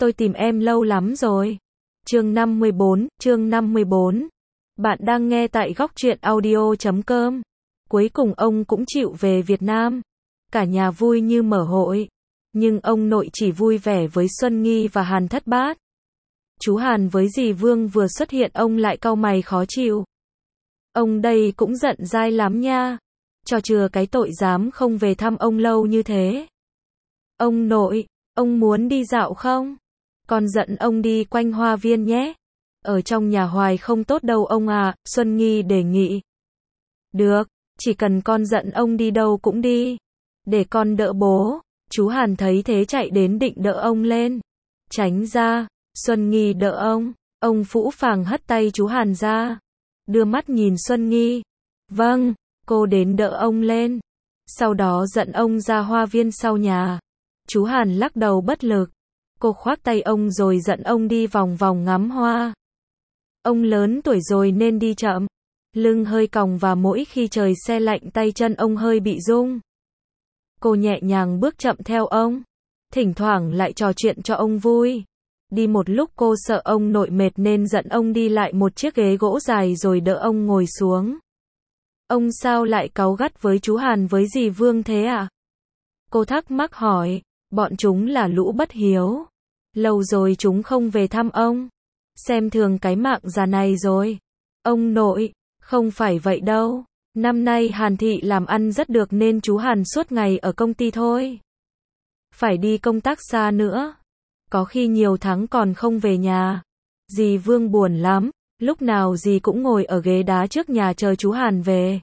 tôi tìm em lâu lắm rồi. Chương 54. Bạn đang nghe tại góc truyện audio.com. Cuối cùng ông cũng chịu về Việt Nam. Cả nhà vui như mở hội. Nhưng ông nội chỉ vui vẻ với Xuân Nghi và Hàn Thất Bát. Chú Hàn với dì Vương vừa xuất hiện ông lại cau mày khó chịu. Ông đây cũng giận dai lắm nha. Cho chừa cái tội dám không về thăm ông lâu như thế. Ông nội, ông muốn đi dạo không? Con dẫn ông đi quanh hoa viên nhé. Ở trong nhà hoài không tốt đâu ông à, Xuân Nghi đề nghị. Được, chỉ cần con dẫn ông đi đâu cũng đi. Để con đỡ bố. Chú Hàn thấy thế chạy đến định đỡ ông lên. Tránh ra, Xuân Nghi đỡ ông phũ phàng hất tay chú Hàn ra. Đưa mắt nhìn Xuân Nghi. Vâng, cô đến đỡ ông lên. Sau đó dẫn ông ra hoa viên sau nhà. Chú Hàn lắc đầu bất lực. Cô khoác tay ông rồi dẫn ông đi vòng vòng ngắm hoa. Ông lớn tuổi rồi nên đi chậm. Lưng hơi còng và mỗi khi trời se lạnh tay chân ông hơi bị rung. Cô nhẹ nhàng bước chậm theo ông. Thỉnh thoảng lại trò chuyện cho ông vui. Đi một lúc cô sợ ông nội mệt nên dẫn ông đi lại một chiếc ghế gỗ dài rồi đỡ ông ngồi xuống. Ông sao lại cáu gắt với chú Hàn với dì Vương thế ạ? Cô thắc mắc hỏi. Bọn chúng là lũ bất hiếu. Lâu rồi chúng không về thăm ông. Xem thường cái mạng già này rồi. Ông nội, không phải vậy đâu. Năm nay Hàn Thị làm ăn rất được nên chú Hàn suốt ngày ở công ty thôi. Phải đi công tác xa nữa. Có khi nhiều tháng còn không về nhà. Dì Vương buồn lắm. Lúc nào dì cũng ngồi ở ghế đá trước nhà chờ chú Hàn về.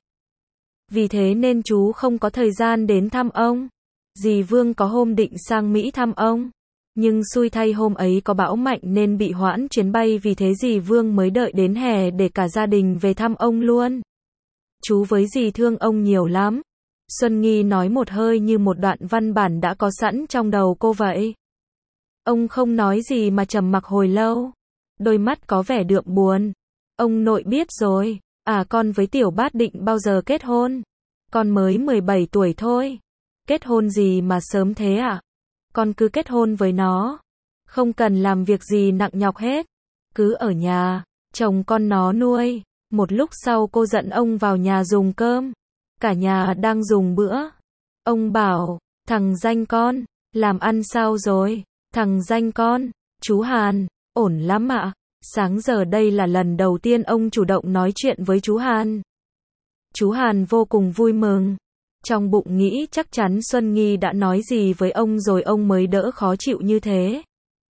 Vì thế nên chú không có thời gian đến thăm ông. Dì Vương có hôm định sang Mỹ thăm ông. Nhưng xui thay hôm ấy có bão mạnh nên bị hoãn chuyến bay, vì thế dì Vương mới đợi đến hè để cả gia đình về thăm ông luôn. Chú với dì thương ông nhiều lắm. Xuân Nghi nói một hơi như một đoạn văn bản đã có sẵn trong đầu cô vậy. Ông không nói gì mà trầm mặc hồi lâu. Đôi mắt có vẻ đượm buồn. Ông nội biết rồi. À, con với Tiểu Bát định bao giờ kết hôn? Con mới 17 tuổi thôi. Kết hôn gì mà sớm thế ạ? Con cứ kết hôn với nó. Không cần làm việc gì nặng nhọc hết. Cứ ở nhà, chồng con nó nuôi. Một lúc sau cô dẫn ông vào nhà dùng cơm. Cả nhà đang dùng bữa. Ông bảo, thằng danh con, làm ăn sao rồi? Thằng danh con, chú Hàn, ổn lắm ạ. Sáng giờ đây là lần đầu tiên ông chủ động nói chuyện với chú Hàn. Chú Hàn vô cùng vui mừng. Trong bụng nghĩ chắc chắn Xuân Nghi đã nói gì với ông rồi ông mới đỡ khó chịu như thế.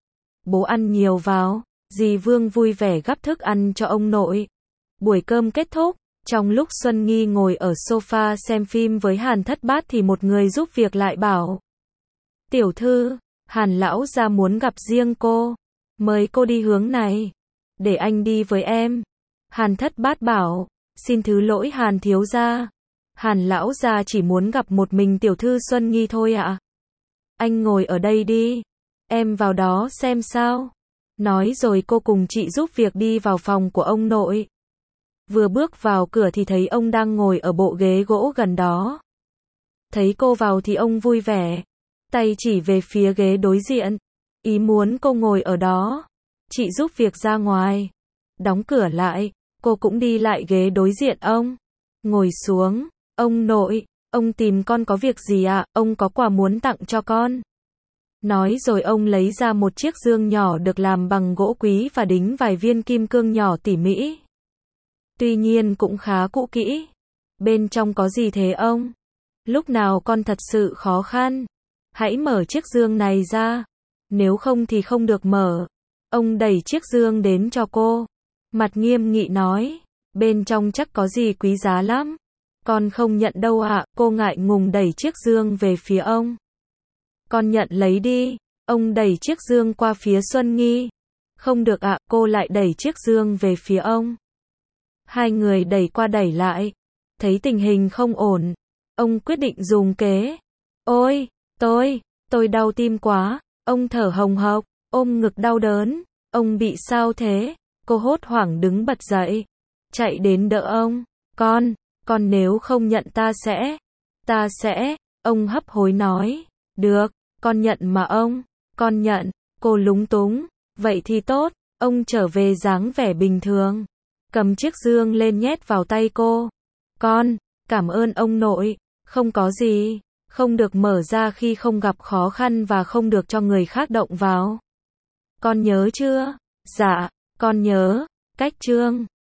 Bố ăn nhiều vào. Dì Vương vui vẻ gắp thức ăn cho ông nội. Buổi cơm kết thúc. Trong lúc Xuân Nghi ngồi ở sofa xem phim với Hàn Thất Bát thì một người giúp việc lại bảo. Tiểu thư, Hàn lão gia muốn gặp riêng cô. Mời cô đi hướng này. Để anh đi với em. Hàn Thất Bát bảo. Xin thứ lỗi Hàn thiếu gia. Hàn lão gia chỉ muốn gặp một mình tiểu thư Xuân Nghi thôi ạ. Anh ngồi ở đây đi. Em vào đó xem sao. Nói rồi cô cùng chị giúp việc đi vào phòng của ông nội. Vừa bước vào cửa thì thấy ông đang ngồi ở bộ ghế gỗ gần đó. Thấy cô vào thì ông vui vẻ. Tay chỉ về phía ghế đối diện. Ý muốn cô ngồi ở đó. Chị giúp việc ra ngoài. Đóng cửa lại. Cô cũng đi lại ghế đối diện ông. Ngồi xuống. Ông nội, ông tìm con có việc gì ạ? Ông có quà muốn tặng cho con. Nói rồi ông lấy ra một chiếc dương nhỏ được làm bằng gỗ quý và đính vài viên kim cương nhỏ tỉ mỉ. Tuy nhiên cũng khá cũ kỹ. Bên trong có gì thế ông? Lúc nào con thật sự khó khăn. Hãy mở chiếc dương này ra. Nếu không thì không được mở. Ông đẩy chiếc dương đến cho cô. Mặt nghiêm nghị nói. Bên trong chắc có gì quý giá lắm. Con không nhận đâu ạ. Cô ngại ngùng đẩy chiếc dương về phía ông. Con nhận lấy đi. Ông đẩy chiếc dương qua phía Xuân Nghi. Không được ạ. Cô lại đẩy chiếc dương về phía ông. Hai người đẩy qua đẩy lại. Thấy tình hình không ổn. Ông quyết định dùng kế. Ôi, tôi đau tim quá. Ông thở hồng hộc, ôm ngực đau đớn. Ông bị sao thế? Cô hốt hoảng đứng bật dậy. Chạy đến đỡ ông. Con nếu không nhận ta sẽ, ông hấp hối nói. Được, con nhận mà ông, con nhận. Cô lúng túng. Vậy thì tốt. Ông trở về dáng vẻ bình thường. Cầm chiếc dương lên nhét vào tay cô. Con, cảm ơn ông nội. Không có gì. Không được mở ra khi không gặp khó khăn và không được cho người khác động vào. Con nhớ chưa? Dạ, con nhớ. Cách chương